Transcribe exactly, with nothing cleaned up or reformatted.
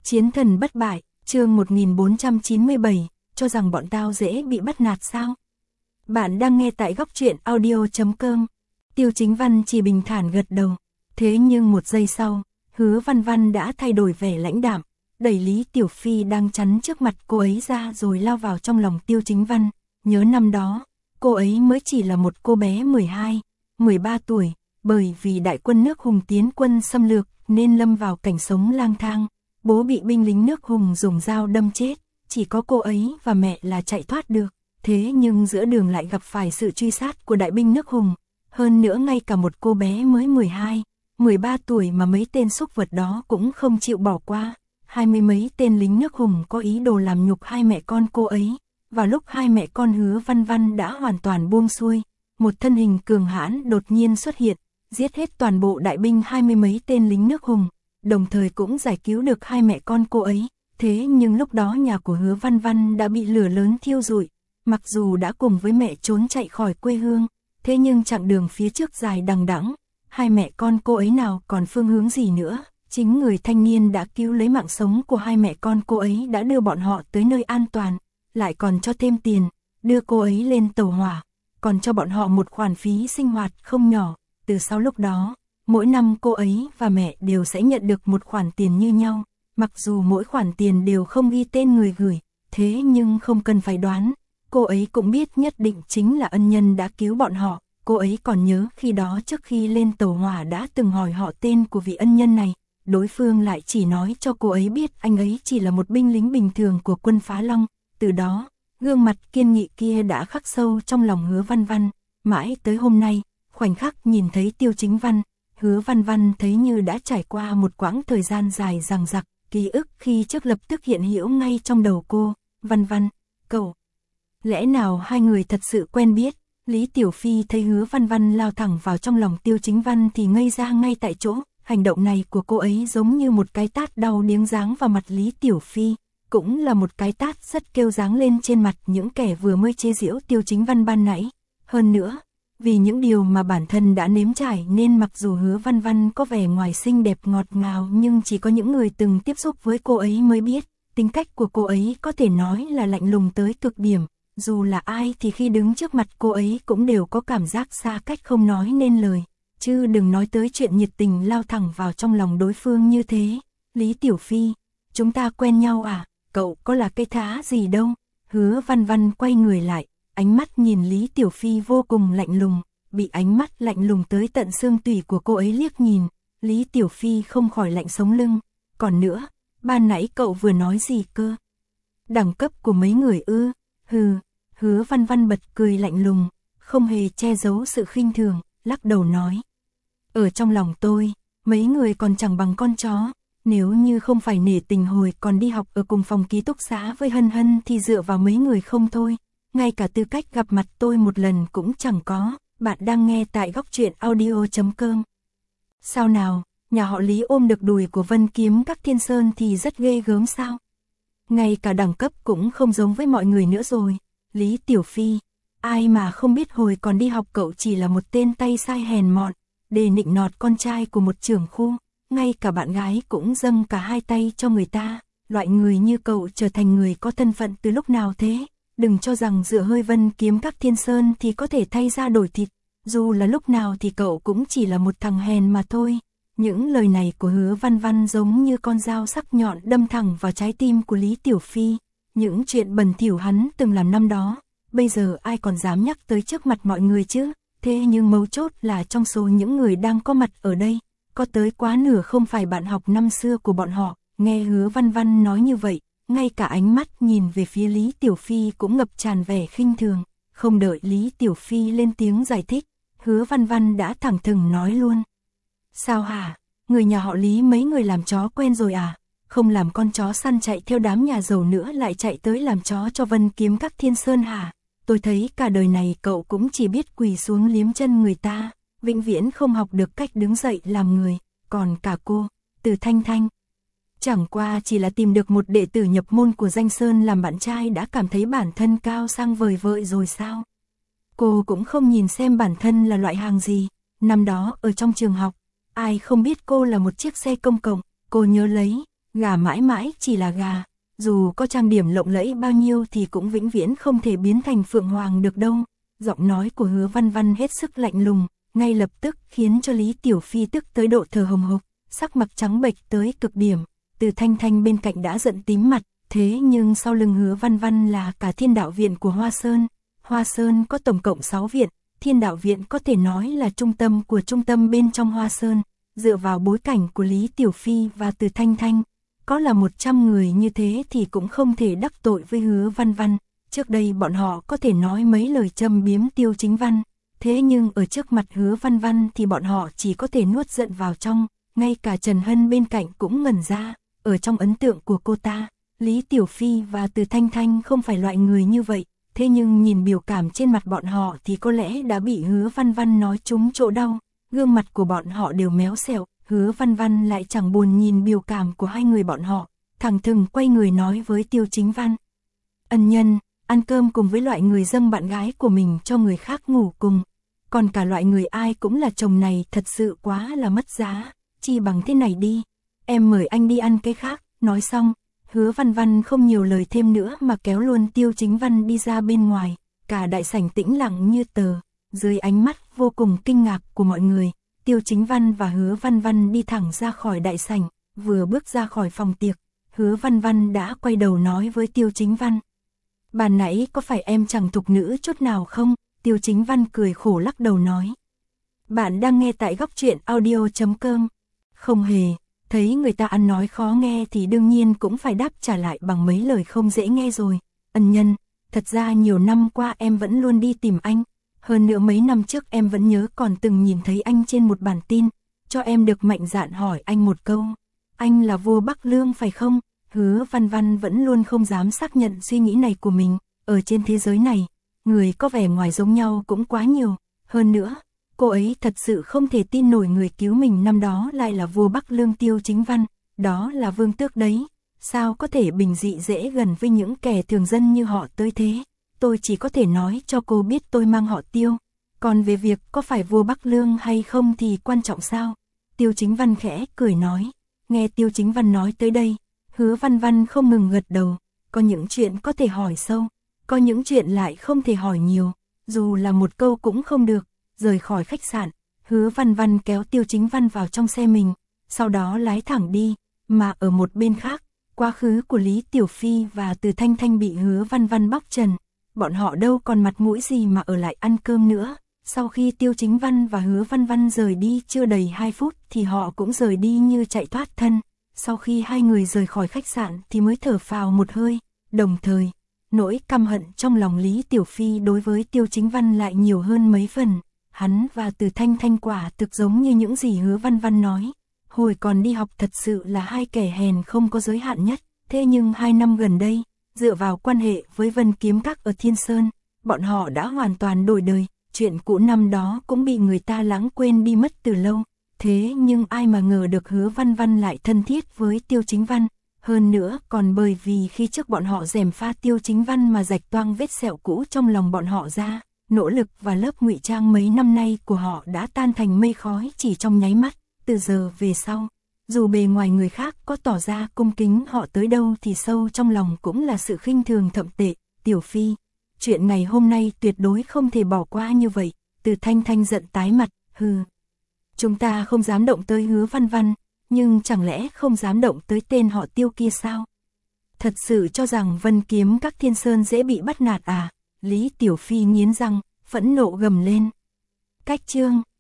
Chiến thần bất bại, chương một nghìn bốn trăm chín mươi bảy, cho rằng bọn tao dễ bị bắt nạt sao? Bạn đang nghe tại góc truyện audio chấm com. Tiêu Chính Văn chỉ bình thản gật đầu. Thế nhưng một giây sau, Hứa Văn Văn đã thay đổi vẻ lãnh đạm, đẩy Lý Tiểu Phi đang chắn trước mặt cô ấy ra rồi lao vào trong lòng Tiêu Chính Văn. Nhớ năm đó, cô ấy mới chỉ là một cô bé mười hai, mười ba tuổi, bởi vì đại quân nước Hùng tiến quân xâm lược nên lâm vào cảnh sống lang thang. Bố bị binh lính nước Hùng dùng dao đâm chết, chỉ có cô ấy và mẹ là chạy thoát được. Thế nhưng giữa đường lại gặp phải sự truy sát của đại binh nước Hùng. Hơn nữa ngay cả một cô bé mới mười hai, mười ba tuổi mà mấy tên súc vật đó cũng không chịu bỏ qua. Hai mươi mấy tên lính nước Hùng có ý đồ làm nhục hai mẹ con cô ấy. Vào lúc hai mẹ con Hứa Văn Văn đã hoàn toàn buông xuôi, một thân hình cường hãn đột nhiên xuất hiện, giết hết toàn bộ đại binh hai mươi mấy tên lính nước Hùng, đồng thời cũng giải cứu được hai mẹ con cô ấy. Thế nhưng lúc đó nhà của Hứa Văn Văn đã bị lửa lớn thiêu rụi, mặc dù đã cùng với mẹ trốn chạy khỏi quê hương, thế nhưng chặng đường phía trước dài đằng đẵng, hai mẹ con cô ấy nào còn phương hướng gì nữa. Chính người thanh niên đã cứu lấy mạng sống của hai mẹ con cô ấy đã đưa bọn họ tới nơi an toàn, lại còn cho thêm tiền, đưa cô ấy lên tàu hỏa, còn cho bọn họ một khoản phí sinh hoạt không nhỏ. Từ sau lúc đó, mỗi năm cô ấy và mẹ đều sẽ nhận được một khoản tiền như nhau, mặc dù mỗi khoản tiền đều không ghi tên người gửi, thế nhưng không cần phải đoán, cô ấy cũng biết nhất định chính là ân nhân đã cứu bọn họ. Cô ấy còn nhớ khi đó trước khi lên tàu hỏa đã từng hỏi họ tên của vị ân nhân này, đối phương lại chỉ nói cho cô ấy biết anh ấy chỉ là một binh lính bình thường của quân Phá Long. Từ đó, gương mặt kiên nghị kia đã khắc sâu trong lòng Hứa Văn Văn, mãi tới hôm nay, khoảnh khắc nhìn thấy Tiêu Chính Văn, Hứa Văn Văn thấy như đã trải qua một quãng thời gian dài dằng dặc, ký ức khi trước lập tức hiện hữu ngay trong đầu cô. Văn Văn, cậu, lẽ nào hai người thật sự quen biết? Lý Tiểu Phi thấy Hứa Văn Văn lao thẳng vào trong lòng Tiêu Chính Văn thì ngây ra ngay tại chỗ, hành động này của cô ấy giống như một cái tát đau điếng giáng vào mặt Lý Tiểu Phi, cũng là một cái tát rất kêu giáng lên trên mặt những kẻ vừa mới chế giễu Tiêu Chính Văn ban nãy. Hơn nữa, vì những điều mà bản thân đã nếm trải nên mặc dù Hứa Văn Văn có vẻ ngoài xinh đẹp ngọt ngào nhưng chỉ có những người từng tiếp xúc với cô ấy mới biết, tính cách của cô ấy có thể nói là lạnh lùng tới cực điểm. Dù là ai thì khi đứng trước mặt cô ấy cũng đều có cảm giác xa cách không nói nên lời, chứ đừng nói tới chuyện nhiệt tình lao thẳng vào trong lòng đối phương như thế. Lý Tiểu Phi, chúng ta quen nhau à? Cậu có là cái thá gì đâu? Hứa Văn Văn quay người lại, ánh mắt nhìn Lý Tiểu Phi vô cùng lạnh lùng, bị ánh mắt lạnh lùng tới tận xương tủy của cô ấy liếc nhìn, Lý Tiểu Phi không khỏi lạnh sống lưng. Còn nữa, ban nãy cậu vừa nói gì cơ? Đẳng cấp của mấy người ư? Hừ. Hứa Văn Văn bật cười lạnh lùng, không hề che giấu sự khinh thường, lắc đầu nói. Ở trong lòng tôi, mấy người còn chẳng bằng con chó, nếu như không phải nể tình hồi còn đi học ở cùng phòng ký túc xá với Hân Hân thì dựa vào mấy người không thôi, ngay cả tư cách gặp mặt tôi một lần cũng chẳng có. Bạn đang nghe tại góc truyện audio chấm com. Sao nào, nhà họ Lý ôm được đùi của Vân Kiếm Các Thiên Sơn thì rất ghê gớm sao? Ngay cả đẳng cấp cũng không giống với mọi người nữa rồi. Lý Tiểu Phi, ai mà không biết hồi còn đi học cậu chỉ là một tên tay sai hèn mọn, để nịnh nọt con trai của một trưởng khu, ngay cả bạn gái cũng dâng cả hai tay cho người ta. Loại người như cậu trở thành người có thân phận từ lúc nào thế? Đừng cho rằng dựa hơi Vân Kiếm Các Thiên Sơn thì có thể thay ra đổi thịt, dù là lúc nào thì cậu cũng chỉ là một thằng hèn mà thôi. Những lời này của Hứa Văn Văn giống như con dao sắc nhọn đâm thẳng vào trái tim của Lý Tiểu Phi. Những chuyện bẩn thỉu hắn từng làm năm đó, bây giờ ai còn dám nhắc tới trước mặt mọi người chứ? Thế nhưng mấu chốt là trong số những người đang có mặt ở đây, có tới quá nửa không phải bạn học năm xưa của bọn họ. Nghe Hứa Văn Văn nói như vậy, ngay cả ánh mắt nhìn về phía Lý Tiểu Phi cũng ngập tràn vẻ khinh thường. Không đợi Lý Tiểu Phi lên tiếng giải thích, Hứa Văn Văn đã thẳng thừng nói luôn. Sao hả? Người nhà họ Lý mấy người làm chó quen rồi à? Không làm con chó săn chạy theo đám nhà giàu nữa lại chạy tới làm chó cho Vân Kiếm Các Thiên Sơn hả? Tôi thấy cả đời này cậu cũng chỉ biết quỳ xuống liếm chân người ta, vĩnh viễn không học được cách đứng dậy làm người. Còn cả cô, Từ Thanh Thanh, chẳng qua chỉ là tìm được một đệ tử nhập môn của Danh Sơn làm bạn trai đã cảm thấy bản thân cao sang vời vợi rồi sao? Cô cũng không nhìn xem bản thân là loại hàng gì. Năm đó ở trong trường học, ai không biết cô là một chiếc xe công cộng, cô nhớ lấy. Gà mãi mãi chỉ là gà, dù có trang điểm lộng lẫy bao nhiêu thì cũng vĩnh viễn không thể biến thành phượng hoàng được đâu. Giọng nói của Hứa Văn Văn hết sức lạnh lùng, ngay lập tức khiến cho Lý Tiểu Phi tức tới độ thở hồng hộc, sắc mặt trắng bệch tới cực điểm. Từ Thanh Thanh bên cạnh đã giận tím mặt, thế nhưng sau lưng Hứa Văn Văn là cả Thiên Đạo Viện của Hoa Sơn. Hoa Sơn có tổng cộng sáu viện, Thiên Đạo Viện có thể nói là trung tâm của trung tâm bên trong Hoa Sơn. Dựa vào bối cảnh của Lý Tiểu Phi và Từ Thanh Thanh, có là một trăm người như thế thì cũng không thể đắc tội với Hứa Văn Văn. Trước đây bọn họ có thể nói mấy lời châm biếm Tiêu Chính Văn, thế nhưng ở trước mặt Hứa Văn Văn thì bọn họ chỉ có thể nuốt giận vào trong. Ngay cả Trần Hân bên cạnh cũng ngẩn ra, ở trong ấn tượng của cô ta, Lý Tiểu Phi và Từ Thanh Thanh không phải loại người như vậy. Thế nhưng nhìn biểu cảm trên mặt bọn họ thì có lẽ đã bị Hứa Văn Văn nói trúng chỗ đau. Gương mặt của bọn họ đều méo xẹo, Hứa Văn Văn lại chẳng buồn nhìn biểu cảm của hai người bọn họ, thẳng thừng quay người nói với Tiêu Chính Văn. Ân nhân, ăn cơm cùng với loại người dâng bạn gái của mình cho người khác ngủ cùng. Còn cả loại người ai cũng là chồng này thật sự quá là mất giá, chi bằng thế này đi. Em mời anh đi ăn cái khác, nói xong. Hứa Văn Văn không nhiều lời thêm nữa mà kéo luôn Tiêu Chính Văn đi ra bên ngoài, cả đại sảnh tĩnh lặng như tờ, dưới ánh mắt vô cùng kinh ngạc của mọi người, Tiêu Chính Văn và Hứa Văn Văn đi thẳng ra khỏi đại sảnh, vừa bước ra khỏi phòng tiệc, Hứa Văn Văn đã quay đầu nói với Tiêu Chính Văn. Bàn nãy có phải em chẳng thục nữ chút nào không? Tiêu Chính Văn cười khổ lắc đầu nói. Bạn đang nghe tại góc truyện audio chấm com. Không hề. Thấy người ta ăn nói khó nghe thì đương nhiên cũng phải đáp trả lại bằng mấy lời không dễ nghe rồi. Ân nhân, thật ra nhiều năm qua em vẫn luôn đi tìm anh. Hơn nữa mấy năm trước em vẫn nhớ còn từng nhìn thấy anh trên một bản tin. Cho em được mạnh dạn hỏi anh một câu. Anh là vua Bắc Lương phải không? Hứa Văn Văn vẫn luôn không dám xác nhận suy nghĩ này của mình. Ở trên thế giới này, người có vẻ ngoài giống nhau cũng quá nhiều. Hơn nữa, cô ấy thật sự không thể tin nổi người cứu mình năm đó lại là vua Bắc Lương Tiêu Chính Văn, đó là vương tước đấy, sao có thể bình dị dễ gần với những kẻ thường dân như họ tới thế. Tôi chỉ có thể nói cho cô biết tôi mang họ Tiêu, còn về việc có phải vua Bắc Lương hay không thì quan trọng sao? Tiêu Chính Văn khẽ cười nói. Nghe Tiêu Chính Văn nói tới đây, Hứa Văn Văn không ngừng gật đầu, có những chuyện có thể hỏi sâu, có những chuyện lại không thể hỏi nhiều, dù là một câu cũng không được. Rời khỏi khách sạn, Hứa Văn Văn kéo Tiêu Chính Văn vào trong xe mình, sau đó lái thẳng đi, mà ở một bên khác, quá khứ của Lý Tiểu Phi và Từ Thanh Thanh bị Hứa Văn Văn bóc trần, bọn họ đâu còn mặt mũi gì mà ở lại ăn cơm nữa. Sau khi Tiêu Chính Văn và Hứa Văn Văn rời đi chưa đầy hai phút thì họ cũng rời đi như chạy thoát thân. Sau khi hai người rời khỏi khách sạn thì mới thở phào một hơi, đồng thời, nỗi căm hận trong lòng Lý Tiểu Phi đối với Tiêu Chính Văn lại nhiều hơn mấy phần. Hắn và Từ Thanh Thanh quả thực giống như những gì Hứa Văn Văn nói. Hồi còn đi học thật sự là hai kẻ hèn không có giới hạn nhất. Thế nhưng hai năm gần đây, dựa vào quan hệ với Vân Kiếm Các ở Thiên Sơn, bọn họ đã hoàn toàn đổi đời. Chuyện cũ năm đó cũng bị người ta lãng quên đi mất từ lâu. Thế nhưng ai mà ngờ được Hứa Văn Văn lại thân thiết với Tiêu Chính Văn. Hơn nữa còn bởi vì khi trước bọn họ gièm pha Tiêu Chính Văn mà rạch toang vết sẹo cũ trong lòng bọn họ ra. Nỗ lực và lớp ngụy trang mấy năm nay của họ đã tan thành mây khói chỉ trong nháy mắt. Từ giờ về sau, dù bề ngoài người khác có tỏ ra cung kính họ tới đâu thì sâu trong lòng cũng là sự khinh thường thậm tệ. Tiểu Phi, chuyện ngày hôm nay tuyệt đối không thể bỏ qua như vậy. Từ Thanh Thanh giận tái mặt, hừ. Chúng ta không dám động tới Hứa Văn Văn, nhưng chẳng lẽ không dám động tới tên họ Tiêu kia sao? Thật sự cho rằng Vân Kiếm Các Thiên Sơn dễ bị bắt nạt à? Lý Tiểu Phi nghiến răng, phẫn nộ gầm lên. Cách chương